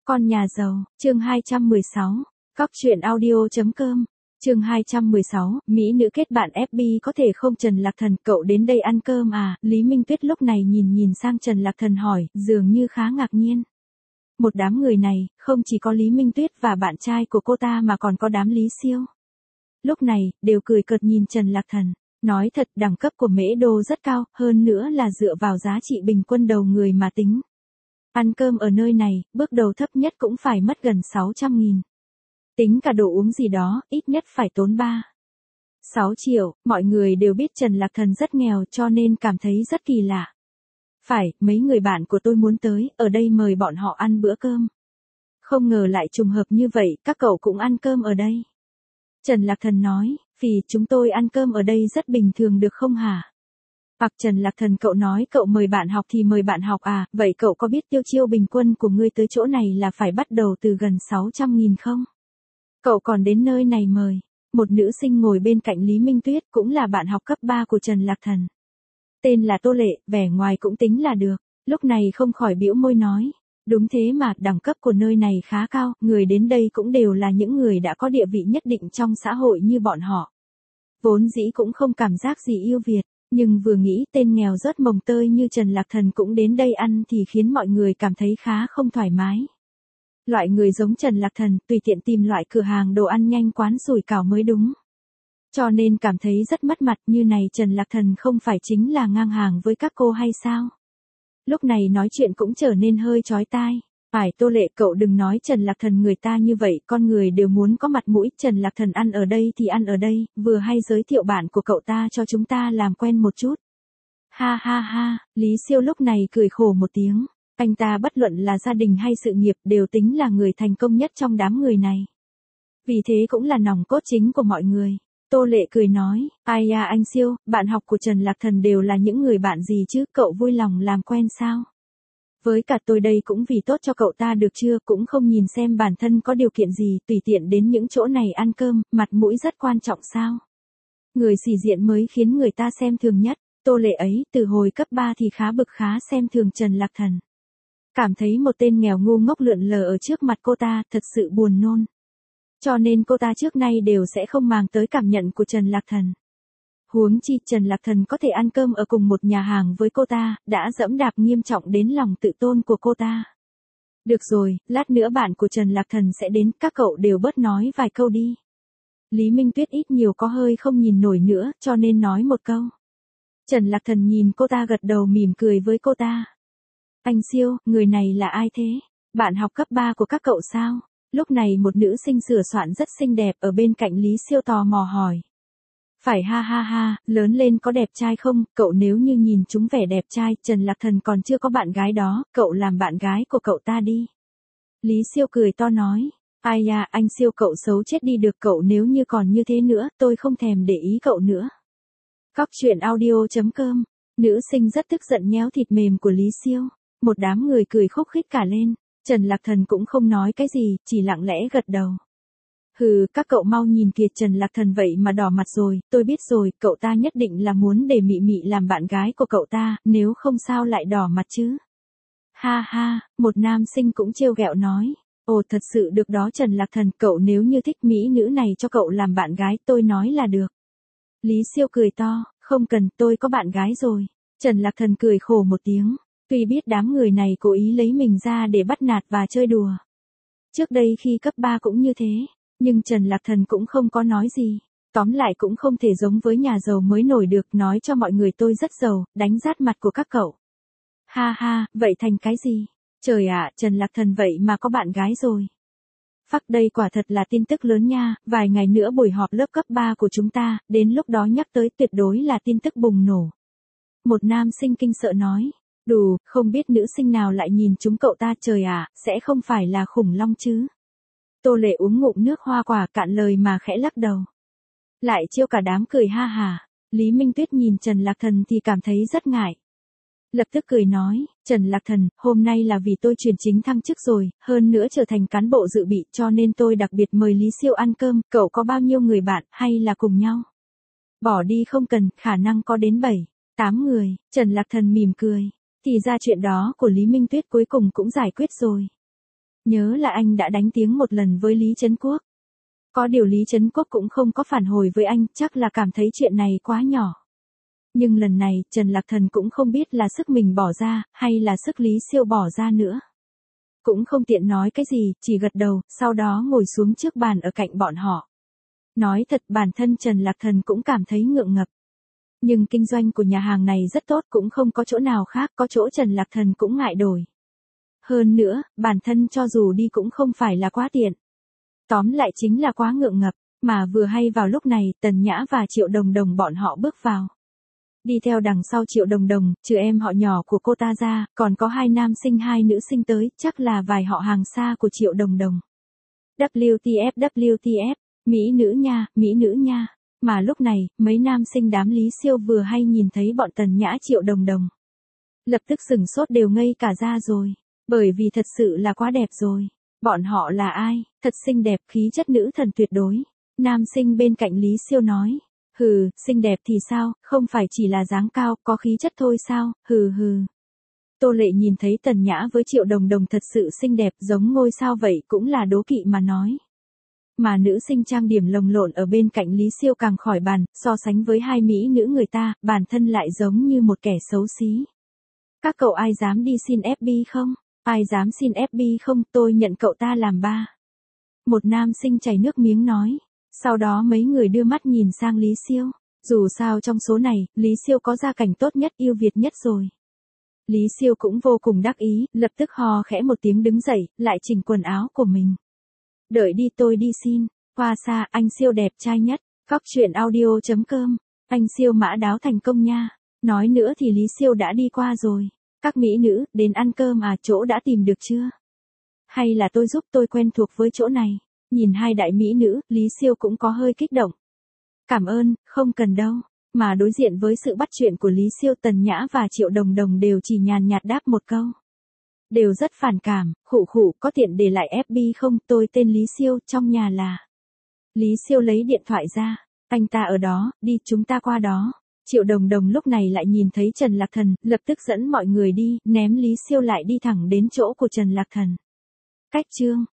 Con nhà giàu, chương 216, Cóc truyện audio.com, chương 216, Mỹ nữ kết bạn FB có thể không Trần Lạc Thần, cậu đến đây ăn cơm à? Lý Minh Tuyết lúc này nhìn sang Trần Lạc Thần hỏi, dường như khá ngạc nhiên. Một đám người này, không chỉ có Lý Minh Tuyết và bạn trai của cô ta mà còn có đám Lý Siêu. Lúc này, đều cười cợt nhìn Trần Lạc Thần. Nói thật, đẳng cấp của Mễ Đô rất cao, hơn nữa là dựa vào giá trị bình quân đầu người mà tính. Ăn cơm ở nơi này, bước đầu thấp nhất cũng phải mất gần 600.000. Tính cả đồ uống gì đó, ít nhất phải tốn 6 triệu, mọi người đều biết Trần Lạc Thần rất nghèo cho nên cảm thấy rất kỳ lạ. Phải, mấy người bạn của tôi muốn tới, ở đây mời bọn họ ăn bữa cơm. Không ngờ lại trùng hợp như vậy, các cậu cũng ăn cơm ở đây. Trần Lạc Thần nói, vì chúng tôi ăn cơm ở đây rất bình thường được không hả? Hoặc Trần Lạc Thần, cậu nói cậu mời bạn học thì mời bạn học à, vậy cậu có biết tiêu chiêu bình quân của ngươi tới chỗ này là phải bắt đầu từ gần 600.000 không? Cậu còn đến nơi này mời. Một nữ sinh ngồi bên cạnh Lý Minh Tuyết cũng là bạn học cấp 3 của Trần Lạc Thần. Tên là Tô Lệ, vẻ ngoài cũng tính là được, lúc này không khỏi bĩu môi nói. Đúng thế mà, đẳng cấp của nơi này khá cao, người đến đây cũng đều là những người đã có địa vị nhất định trong xã hội như bọn họ. Vốn dĩ cũng không cảm giác gì yêu Việt, nhưng vừa nghĩ tên nghèo rớt mồng tơi như Trần Lạc Thần cũng đến đây ăn thì khiến mọi người cảm thấy khá không thoải mái. Loại người giống Trần Lạc Thần, tùy tiện tìm loại cửa hàng đồ ăn nhanh quán sủi cảo mới đúng. Cho nên cảm thấy rất mất mặt, như này Trần Lạc Thần không phải chính là ngang hàng với các cô hay sao? Lúc này nói chuyện cũng trở nên hơi chói tai. Phải Tô Lệ, cậu đừng nói Trần Lạc Thần người ta như vậy, con người đều muốn có mặt mũi, Trần Lạc Thần ăn ở đây thì ăn ở đây, vừa hay giới thiệu bạn của cậu ta cho chúng ta làm quen một chút. Ha ha ha, Lý Siêu lúc này cười khổ một tiếng, anh ta bất luận là gia đình hay sự nghiệp đều tính là người thành công nhất trong đám người này. Vì thế cũng là nòng cốt chính của mọi người. Tô Lệ cười nói, ai à anh Siêu, bạn học của Trần Lạc Thần đều là những người bạn gì chứ, cậu vui lòng làm quen sao? Với cả tôi đây cũng vì tốt cho cậu ta được chưa, cũng không nhìn xem bản thân có điều kiện gì, tùy tiện đến những chỗ này ăn cơm, mặt mũi rất quan trọng sao? Người sĩ diện mới khiến người ta xem thường nhất. Tô Lệ ấy, từ hồi cấp 3 thì khá bực khá xem thường Trần Lạc Thần. Cảm thấy một tên nghèo ngu ngốc lượn lờ ở trước mặt cô ta, thật sự buồn nôn. Cho nên cô ta trước nay đều sẽ không màng tới cảm nhận của Trần Lạc Thần. Huống chi Trần Lạc Thần có thể ăn cơm ở cùng một nhà hàng với cô ta, đã dẫm đạp nghiêm trọng đến lòng tự tôn của cô ta. Được rồi, lát nữa bạn của Trần Lạc Thần sẽ đến, các cậu đều bớt nói vài câu đi. Lý Minh Tuyết ít nhiều có hơi không nhìn nổi nữa, cho nên nói một câu. Trần Lạc Thần nhìn cô ta gật đầu mỉm cười với cô ta. Anh Siêu, người này là ai thế? Bạn học cấp 3 của các cậu sao? Lúc này một nữ sinh sửa soạn rất xinh đẹp ở bên cạnh Lý Siêu tò mò hỏi. Phải ha ha ha, lớn lên có đẹp trai không? Cậu nếu như nhìn chúng vẻ đẹp trai, Trần Lạc Thần còn chưa có bạn gái đó, cậu làm bạn gái của cậu ta đi. Lý Siêu cười to nói. Ai à, anh Siêu cậu xấu chết đi được, cậu nếu như còn như thế nữa, tôi không thèm để ý cậu nữa. Cóc truyện audio.com, nữ sinh rất tức giận nhéo thịt mềm của Lý Siêu. Một đám người cười khúc khích cả lên. Trần Lạc Thần cũng không nói cái gì, chỉ lặng lẽ gật đầu. Hừ, các cậu mau nhìn kìa, Trần Lạc Thần vậy mà đỏ mặt rồi, tôi biết rồi, cậu ta nhất định là muốn để Mị Mị làm bạn gái của cậu ta, nếu không sao lại đỏ mặt chứ. Ha ha, một nam sinh cũng trêu ghẹo nói. Ồ thật sự được đó Trần Lạc Thần, cậu nếu như thích mỹ nữ này cho cậu làm bạn gái, tôi nói là được. Lý Siêu cười to, không cần, tôi có bạn gái rồi. Trần Lạc Thần cười khổ một tiếng. Tuy biết đám người này cố ý lấy mình ra để bắt nạt và chơi đùa. Trước đây khi cấp 3 cũng như thế, nhưng Trần Lạc Thần cũng không có nói gì. Tóm lại cũng không thể giống với nhà giàu mới nổi được, nói cho mọi người tôi rất giàu, đánh rát mặt của các cậu. Ha ha, vậy thành cái gì? Trời ạ, Trần Lạc Thần vậy mà có bạn gái rồi. Phắc, đây quả thật là tin tức lớn nha, vài ngày nữa buổi họp lớp cấp 3 của chúng ta, đến lúc đó nhắc tới tuyệt đối là tin tức bùng nổ. Một nam sinh kinh sợ nói. Đủ, không biết nữ sinh nào lại nhìn chúng cậu ta, trời ạ, sẽ không phải là khủng long chứ. Tô Lệ uống ngụm nước hoa quả cạn lời mà khẽ lắc đầu. Lại chiêu cả đám cười ha hà. Lý Minh Tuyết nhìn Trần Lạc Thần thì cảm thấy rất ngại. Lập tức cười nói, Trần Lạc Thần, hôm nay là vì tôi chuyển chính thăng chức rồi, hơn nữa trở thành cán bộ dự bị cho nên tôi đặc biệt mời Lý Siêu ăn cơm, cậu có bao nhiêu người bạn, hay là cùng nhau? Bỏ đi không cần, khả năng có đến 7-8 người, Trần Lạc Thần mỉm cười. Thì ra chuyện đó của Lý Minh Tuyết cuối cùng cũng giải quyết rồi. Nhớ là anh đã đánh tiếng một lần với Lý Trấn Quốc. Có điều Lý Trấn Quốc cũng không có phản hồi với anh, chắc là cảm thấy chuyện này quá nhỏ. Nhưng lần này, Trần Lạc Thần cũng không biết là sức mình bỏ ra, hay là sức Lý Siêu bỏ ra nữa. Cũng không tiện nói cái gì, chỉ gật đầu, sau đó ngồi xuống trước bàn ở cạnh bọn họ. Nói thật, bản thân Trần Lạc Thần cũng cảm thấy ngượng ngập. Nhưng kinh doanh của nhà hàng này rất tốt, cũng không có chỗ nào khác, có chỗ Trần Lạc Thần cũng ngại đổi. Hơn nữa, bản thân cho dù đi cũng không phải là quá tiện. Tóm lại chính là quá ngượng ngập, mà vừa hay vào lúc này, Tần Nhã và Triệu Đồng Đồng bọn họ bước vào. Đi theo đằng sau Triệu Đồng Đồng, trừ em họ nhỏ của cô ta ra, còn có 2 nam sinh 2 nữ sinh tới, chắc là vài họ hàng xa của Triệu Đồng Đồng. WTF WTF, mỹ nữ nha. Mà lúc này, mấy nam sinh đám Lý Siêu vừa hay nhìn thấy bọn Tần Nhã Triệu Đồng Đồng. Lập tức sửng sốt đều ngây cả ra rồi, bởi vì thật sự là quá đẹp rồi. Bọn họ là ai? Thật xinh đẹp, khí chất nữ thần tuyệt đối. Nam sinh bên cạnh Lý Siêu nói. Hừ, xinh đẹp thì sao, không phải chỉ là dáng cao, có khí chất thôi sao, hừ hừ. Tô Lệ nhìn thấy Tần Nhã với Triệu Đồng Đồng thật sự xinh đẹp giống ngôi sao vậy cũng là đố kỵ mà nói. Mà nữ sinh trang điểm lồng lộn ở bên cạnh Lý Siêu càng khỏi bàn, so sánh với 2 mỹ nữ người ta, bản thân lại giống như một kẻ xấu xí. Các cậu ai dám đi xin FB không? Ai dám xin FB không, tôi nhận cậu ta làm ba. Một nam sinh chảy nước miếng nói. Sau đó mấy người đưa mắt nhìn sang Lý Siêu. Dù sao trong số này, Lý Siêu có gia cảnh tốt nhất, yêu Việt nhất rồi. Lý Siêu cũng vô cùng đắc ý, lập tức hò khẽ một tiếng đứng dậy, lại chỉnh quần áo của mình. Đợi đi, tôi đi xin. Hoa xa, anh Siêu đẹp trai nhất. Cóc truyện audio.com. Anh Siêu mã đáo thành công nha. Nói nữa thì Lý Siêu đã đi qua rồi. Các mỹ nữ, đến ăn cơm à, chỗ đã tìm được chưa? Hay là tôi giúp, tôi quen thuộc với chỗ này. Nhìn 2 đại mỹ nữ, Lý Siêu cũng có hơi kích động. Cảm ơn, không cần đâu. Mà đối diện với sự bắt chuyện của Lý Siêu, Tần Nhã và Triệu Đồng Đồng đều chỉ nhàn nhạt đáp một câu. Đều rất phản cảm, khụ khụ, có tiện để lại FB không, tôi tên Lý Siêu, trong nhà là. Lý Siêu lấy điện thoại ra. Anh ta ở đó, đi chúng ta qua đó. Triệu Đồng Đồng lúc này lại nhìn thấy Trần Lạc Thần, lập tức dẫn mọi người đi, ném Lý Siêu lại đi thẳng đến chỗ của Trần Lạc Thần. Cách chương